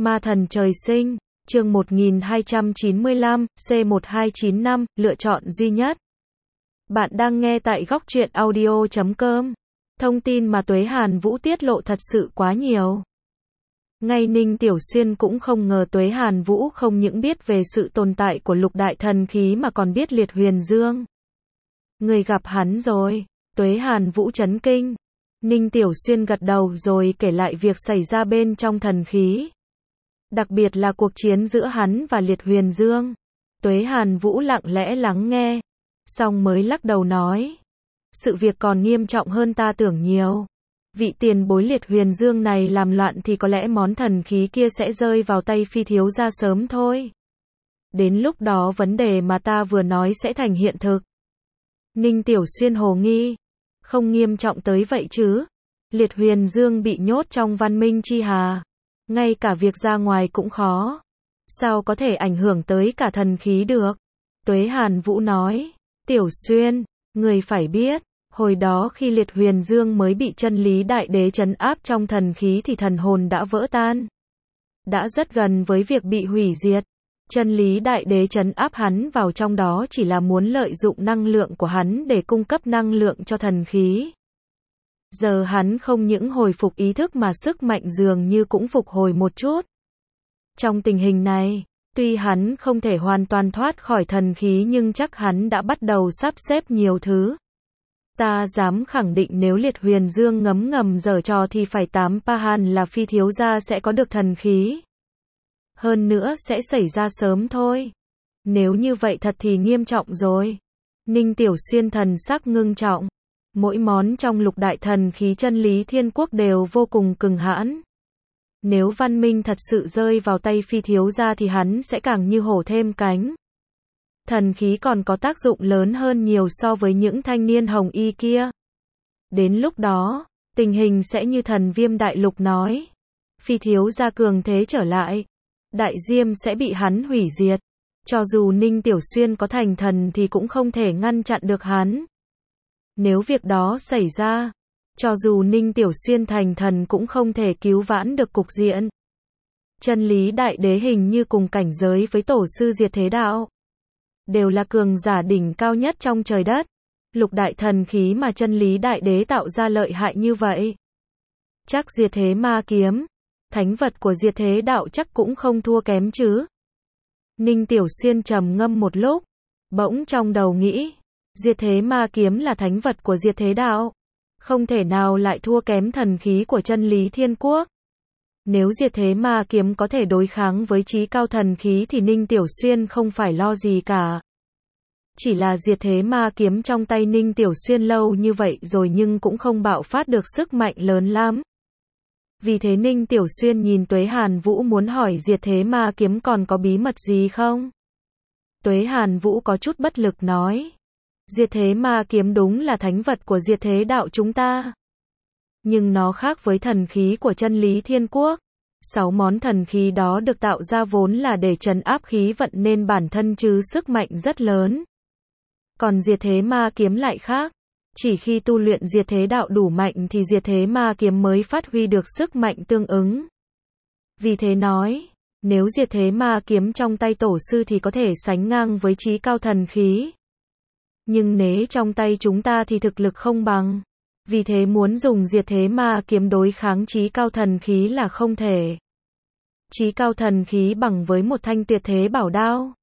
Ma thần trời sinh, chương 1295, C1295, lựa chọn duy nhất. Bạn đang nghe tại góc truyện audio.com. Thông tin mà Tuế Hàn Vũ tiết lộ thật sự quá nhiều. Ngay Ninh Tiểu Xuyên cũng không ngờ Tuế Hàn Vũ không những biết về sự tồn tại của lục đại thần khí mà còn biết Liệt Huyền Dương. Người gặp hắn rồi, Tuế Hàn Vũ chấn kinh. Ninh Tiểu Xuyên gật đầu rồi kể lại việc xảy ra bên trong thần khí. Đặc biệt là cuộc chiến giữa hắn và Liệt Huyền Dương. Tuế Hàn Vũ lặng lẽ lắng nghe, xong mới lắc đầu nói. Sự việc còn nghiêm trọng hơn ta tưởng nhiều. Vị tiền bối Liệt Huyền Dương này làm loạn thì có lẽ món thần khí kia sẽ rơi vào tay Phi thiếu gia sớm thôi. Đến lúc đó vấn đề mà ta vừa nói sẽ thành hiện thực. Ninh Tiểu Xuyên hồ nghi. Không nghiêm trọng tới vậy chứ. Liệt Huyền Dương bị nhốt trong Văn Minh Chi Hà. Ngay cả việc ra ngoài cũng khó. Sao có thể ảnh hưởng tới cả thần khí được? Tuế Hàn Vũ nói. Tiểu Xuyên, người phải biết, hồi đó khi Liệt Huyền Dương mới bị chân lý đại đế trấn áp trong thần khí thì thần hồn đã vỡ tan. Đã rất gần với việc bị hủy diệt. Chân lý đại đế trấn áp hắn vào trong đó chỉ là muốn lợi dụng năng lượng của hắn để cung cấp năng lượng cho thần khí. Giờ hắn không những hồi phục ý thức mà sức mạnh dường như cũng phục hồi một chút. Trong tình hình này, tuy hắn không thể hoàn toàn thoát khỏi thần khí nhưng chắc hắn đã bắt đầu sắp xếp nhiều thứ. Ta dám khẳng định nếu Liệt Huyền Dương ngấm ngầm giở trò thì phải hẳn là Phi thiếu gia sẽ có được thần khí. Hơn nữa sẽ xảy ra sớm thôi. Nếu như vậy thật thì nghiêm trọng rồi. Ninh Tiểu Xuyên thần sắc ngưng trọng. Mỗi món trong lục đại thần khí chân lý thiên quốc đều vô cùng cứng hãn. Nếu văn minh thật sự rơi vào tay Phi thiếu gia thì hắn sẽ càng như hổ thêm cánh. Thần khí còn có tác dụng lớn hơn nhiều so với những thanh niên hồng y kia. Đến lúc đó, tình hình sẽ như thần Viêm Đại Lục nói. Phi thiếu gia cường thế trở lại. Đại Diêm sẽ bị hắn hủy diệt. Cho dù Ninh Tiểu Xuyên có thành thần thì cũng không thể ngăn chặn được hắn. Nếu việc đó xảy ra, cho dù Ninh Tiểu Xuyên thành thần cũng không thể cứu vãn được cục diện. Chân lý đại đế hình như cùng cảnh giới với tổ sư Diệt Thế Đạo. Đều là cường giả đỉnh cao nhất trong trời đất. Lục đại thần khí mà chân lý đại đế tạo ra lợi hại như vậy. Chắc Diệt Thế Ma Kiếm, thánh vật của Diệt Thế Đạo chắc cũng không thua kém chứ. Ninh Tiểu Xuyên trầm ngâm một lúc, bỗng trong đầu nghĩ. Diệt Thế Ma Kiếm là thánh vật của Diệt Thế Đạo. Không thể nào lại thua kém thần khí của chân lý thiên quốc. Nếu Diệt Thế Ma Kiếm có thể đối kháng với chí cao thần khí thì Ninh Tiểu Xuyên không phải lo gì cả. Chỉ là Diệt Thế Ma Kiếm trong tay Ninh Tiểu Xuyên lâu như vậy rồi nhưng cũng không bạo phát được sức mạnh lớn lắm. Vì thế Ninh Tiểu Xuyên nhìn Tuế Hàn Vũ muốn hỏi Diệt Thế Ma Kiếm còn có bí mật gì không? Tuế Hàn Vũ có chút bất lực nói. Diệt Thế Ma Kiếm đúng là thánh vật của Diệt Thế Đạo chúng ta. Nhưng nó khác với thần khí của chân lý thiên quốc. 6 món thần khí đó được tạo ra vốn là để trấn áp khí vận nên bản thân chứ sức mạnh rất lớn. Còn Diệt Thế Ma Kiếm lại khác. Chỉ khi tu luyện Diệt Thế Đạo đủ mạnh thì Diệt Thế Ma Kiếm mới phát huy được sức mạnh tương ứng. Vì thế nói, nếu Diệt Thế Ma Kiếm trong tay tổ sư thì có thể sánh ngang với chí cao thần khí. Nhưng nếu trong tay chúng ta thì thực lực không bằng. Vì thế muốn dùng Diệt Thế Ma Kiếm đối kháng chí cao thần khí là không thể. Chí cao thần khí bằng với một thanh tuyệt thế bảo đao.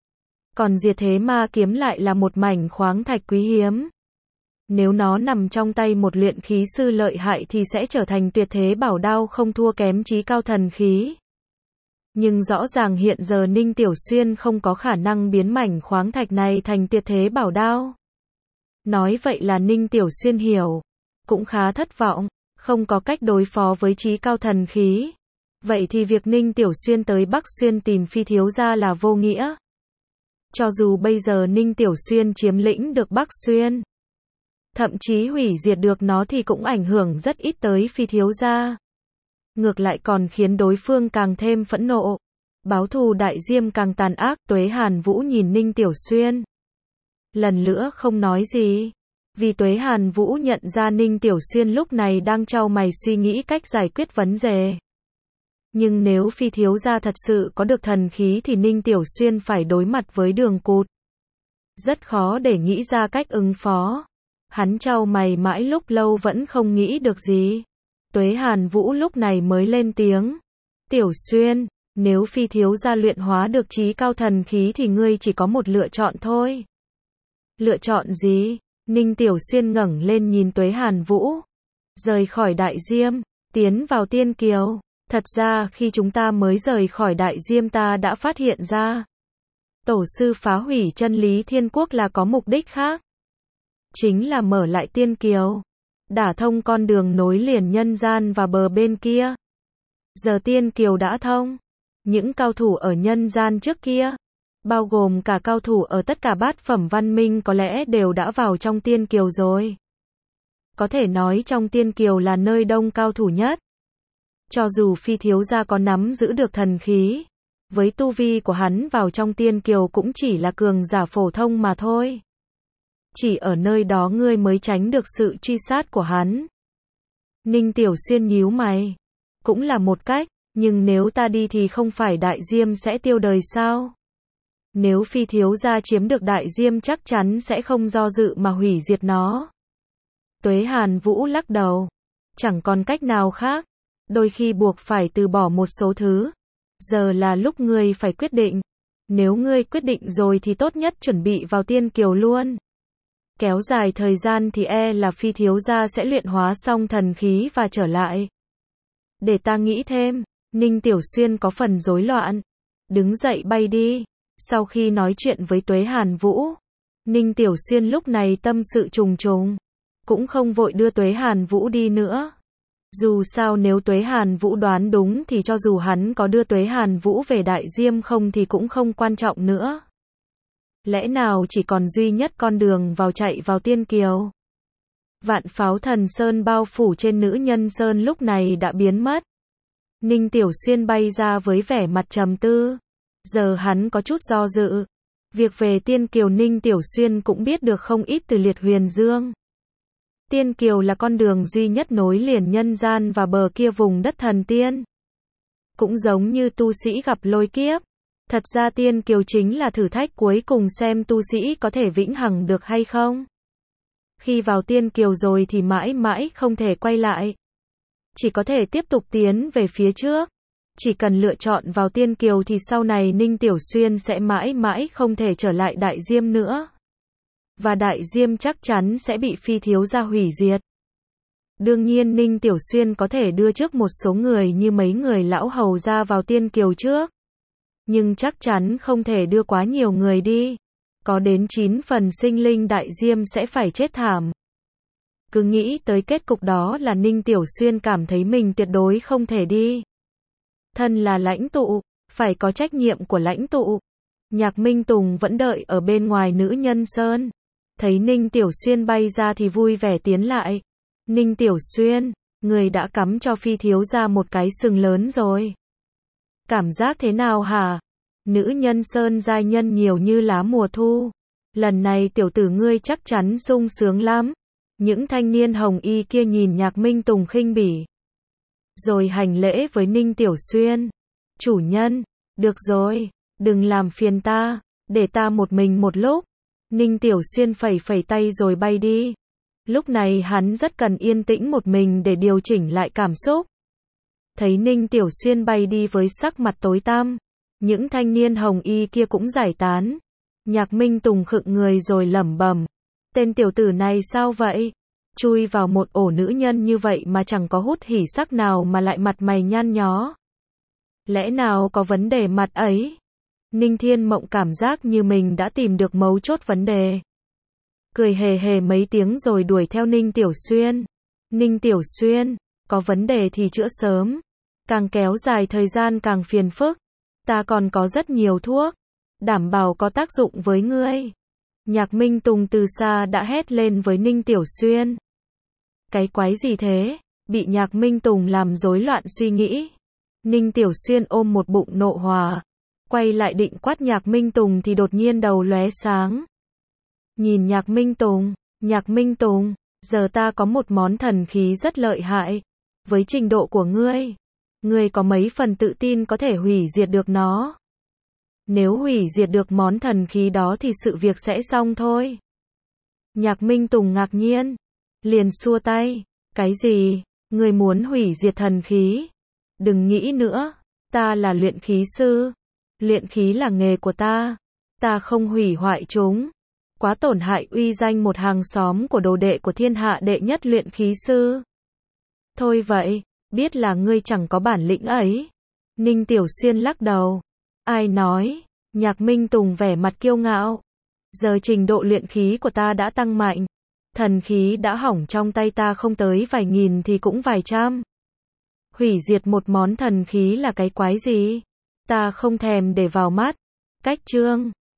Còn Diệt Thế Ma Kiếm lại là một mảnh khoáng thạch quý hiếm. Nếu nó nằm trong tay một luyện khí sư lợi hại thì sẽ trở thành tuyệt thế bảo đao không thua kém chí cao thần khí. Nhưng rõ ràng hiện giờ Ninh Tiểu Xuyên không có khả năng biến mảnh khoáng thạch này thành tuyệt thế bảo đao. Nói vậy là Ninh Tiểu Xuyên hiểu. Cũng khá thất vọng. Không có cách đối phó với chí cao thần khí. Vậy thì việc Ninh Tiểu Xuyên tới Bắc Xuyên tìm Phi thiếu gia là vô nghĩa. Cho dù bây giờ Ninh Tiểu Xuyên chiếm lĩnh được Bắc Xuyên, thậm chí hủy diệt được nó thì cũng ảnh hưởng rất ít tới Phi thiếu gia. Ngược lại còn khiến đối phương càng thêm phẫn nộ. Báo thù Đại Diêm càng tàn ác. Tuế Hàn Vũ nhìn Ninh Tiểu Xuyên. Lần nữa không nói gì. Vì Tuế Hàn Vũ nhận ra Ninh Tiểu Xuyên lúc này đang chau mày suy nghĩ cách giải quyết vấn đề. Nhưng nếu Phi thiếu gia thật sự có được thần khí thì Ninh Tiểu Xuyên phải đối mặt với Đường Cụt. Rất khó để nghĩ ra cách ứng phó. Hắn chau mày mãi lúc lâu vẫn không nghĩ được gì. Tuế Hàn Vũ lúc này mới lên tiếng. Tiểu Xuyên, nếu Phi thiếu gia luyện hóa được chí cao thần khí thì ngươi chỉ có một lựa chọn thôi. Lựa chọn gì? Ninh Tiểu Xuyên ngẩng lên nhìn Tuế Hàn Vũ. Rời khỏi Đại Diêm, tiến vào Tiên Kiều. Thật ra khi chúng ta mới rời khỏi Đại Diêm ta đã phát hiện ra. Tổ sư phá hủy chân lý thiên quốc là có mục đích khác. Chính là mở lại Tiên Kiều. Đả thông con đường nối liền nhân gian và bờ bên kia. Giờ Tiên Kiều đã thông. Những cao thủ ở nhân gian trước kia, bao gồm cả cao thủ ở tất cả bát phẩm văn minh có lẽ đều đã vào trong Tiên Kiều rồi. Có thể nói trong Tiên Kiều là nơi đông cao thủ nhất. Cho dù Phi thiếu gia có nắm giữ được thần khí, với tu vi của hắn vào trong Tiên Kiều cũng chỉ là cường giả phổ thông mà thôi. Chỉ ở nơi đó ngươi mới tránh được sự truy sát của hắn. Ninh Tiểu Xuyên nhíu mày. Cũng là một cách, nhưng nếu ta đi thì không phải Đại Diêm sẽ tiêu đời sao? Nếu Phi thiếu gia chiếm được Đại Diêm chắc chắn sẽ không do dự mà hủy diệt nó. Tuế Hàn Vũ lắc đầu. Chẳng còn cách nào khác. Đôi khi buộc phải từ bỏ một số thứ. Giờ là lúc ngươi phải quyết định. Nếu ngươi quyết định rồi thì tốt nhất chuẩn bị vào Tiên Kiều luôn. Kéo dài thời gian thì là Phi thiếu gia sẽ luyện hóa xong thần khí và trở lại. Để ta nghĩ thêm. Ninh Tiểu Xuyên có phần rối loạn. Đứng dậy bay đi. Sau khi nói chuyện với Tuế Hàn Vũ, Ninh Tiểu Xuyên lúc này tâm sự trùng trùng. Cũng không vội đưa Tuế Hàn Vũ đi nữa. Dù sao nếu Tuế Hàn Vũ đoán đúng thì cho dù hắn có đưa Tuế Hàn Vũ về Đại Diêm không thì cũng không quan trọng nữa. Lẽ nào chỉ còn duy nhất con đường chạy vào Tiên Kiều? Vạn pháo thần sơn bao phủ trên nữ nhân sơn lúc này đã biến mất. Ninh Tiểu Xuyên bay ra với vẻ mặt trầm tư. Giờ hắn có chút do dự. Việc về Tiên Kiều Ninh Tiểu Xuyên cũng biết được không ít từ Liệt Huyền Dương. Tiên Kiều là con đường duy nhất nối liền nhân gian và bờ kia vùng đất thần tiên. Cũng giống như tu sĩ gặp lôi kiếp. Thật ra Tiên Kiều chính là thử thách cuối cùng xem tu sĩ có thể vĩnh hằng được hay không. Khi vào Tiên Kiều rồi thì mãi mãi không thể quay lại. Chỉ có thể tiếp tục tiến về phía trước. Chỉ cần lựa chọn vào Tiên Kiều thì sau này Ninh Tiểu Xuyên sẽ mãi mãi không thể trở lại Đại Diêm nữa. Và Đại Diêm chắc chắn sẽ bị Phi thiếu gia hủy diệt. Đương nhiên Ninh Tiểu Xuyên có thể đưa trước một số người như mấy người lão hầu ra vào Tiên Kiều trước. Nhưng chắc chắn không thể đưa quá nhiều người đi. Có đến 9 phần sinh linh Đại Diêm sẽ phải chết thảm. Cứ nghĩ tới kết cục đó là Ninh Tiểu Xuyên cảm thấy mình tuyệt đối không thể đi. Thân là lãnh tụ, phải có trách nhiệm của lãnh tụ. Nhạc Minh Tùng vẫn đợi ở bên ngoài nữ nhân sơn. Thấy Ninh Tiểu Xuyên bay ra thì vui vẻ tiến lại. Ninh Tiểu Xuyên, người đã cắm cho Phi thiếu gia một cái sừng lớn rồi. Cảm giác thế nào hả? Nữ nhân sơn giai nhân nhiều như lá mùa thu. Lần này tiểu tử ngươi chắc chắn sung sướng lắm. Những thanh niên hồng y kia nhìn Nhạc Minh Tùng khinh bỉ. Rồi hành lễ với Ninh Tiểu Xuyên. Chủ nhân, được rồi, đừng làm phiền ta, để ta một mình một lúc. Ninh Tiểu Xuyên phẩy phẩy tay rồi bay đi. Lúc này hắn rất cần yên tĩnh một mình để điều chỉnh lại cảm xúc. Thấy Ninh Tiểu Xuyên bay đi với sắc mặt tối tăm, những thanh niên hồng y kia cũng giải tán. Nhạc Minh Tùng khựng người rồi lẩm bẩm. Tên tiểu tử này sao vậy? Chui vào một ổ nữ nhân như vậy mà chẳng có hút hỉ sắc nào mà lại mặt mày nhăn nhó. Lẽ nào có vấn đề mặt ấy? Ninh Thiên Mộng cảm giác như mình đã tìm được mấu chốt vấn đề. Cười hề hề mấy tiếng rồi đuổi theo Ninh Tiểu Xuyên. Ninh Tiểu Xuyên, có vấn đề thì chữa sớm. Càng kéo dài thời gian càng phiền phức. Ta còn có rất nhiều thuốc. Đảm bảo có tác dụng với ngươi. Nhạc Minh Tùng từ xa đã hét lên với Ninh Tiểu Xuyên. Cái quái gì thế? Bị Nhạc Minh Tùng làm rối loạn suy nghĩ. Ninh Tiểu Xuyên ôm một bụng nộ hỏa. Quay lại định quát Nhạc Minh Tùng thì đột nhiên đầu lóe sáng. Nhìn Nhạc Minh Tùng, giờ ta có một món thần khí rất lợi hại. Với trình độ của ngươi, Ngươi có mấy phần tự tin có thể hủy diệt được nó? Nếu hủy diệt được món thần khí đó thì sự việc sẽ xong thôi. Nhạc Minh Tùng ngạc nhiên, liền xua tay. Cái gì? Ngươi muốn hủy diệt thần khí? Đừng nghĩ nữa, ta là luyện khí sư. Luyện khí là nghề của ta. Ta không hủy hoại chúng. Quá tổn hại uy danh một hàng xóm của đồ đệ của thiên hạ đệ nhất luyện khí sư. Thôi vậy, biết là ngươi chẳng có bản lĩnh ấy. Ninh Tiểu Xuyên lắc đầu. Ai nói? Nhạc Minh Tùng vẻ mặt kiêu ngạo. Giờ trình độ luyện khí của ta đã tăng mạnh. Thần khí đã hỏng trong tay ta không tới vài nghìn thì cũng vài trăm. Hủy diệt một món thần khí là cái quái gì? Ta không thèm để vào mắt. Cách chương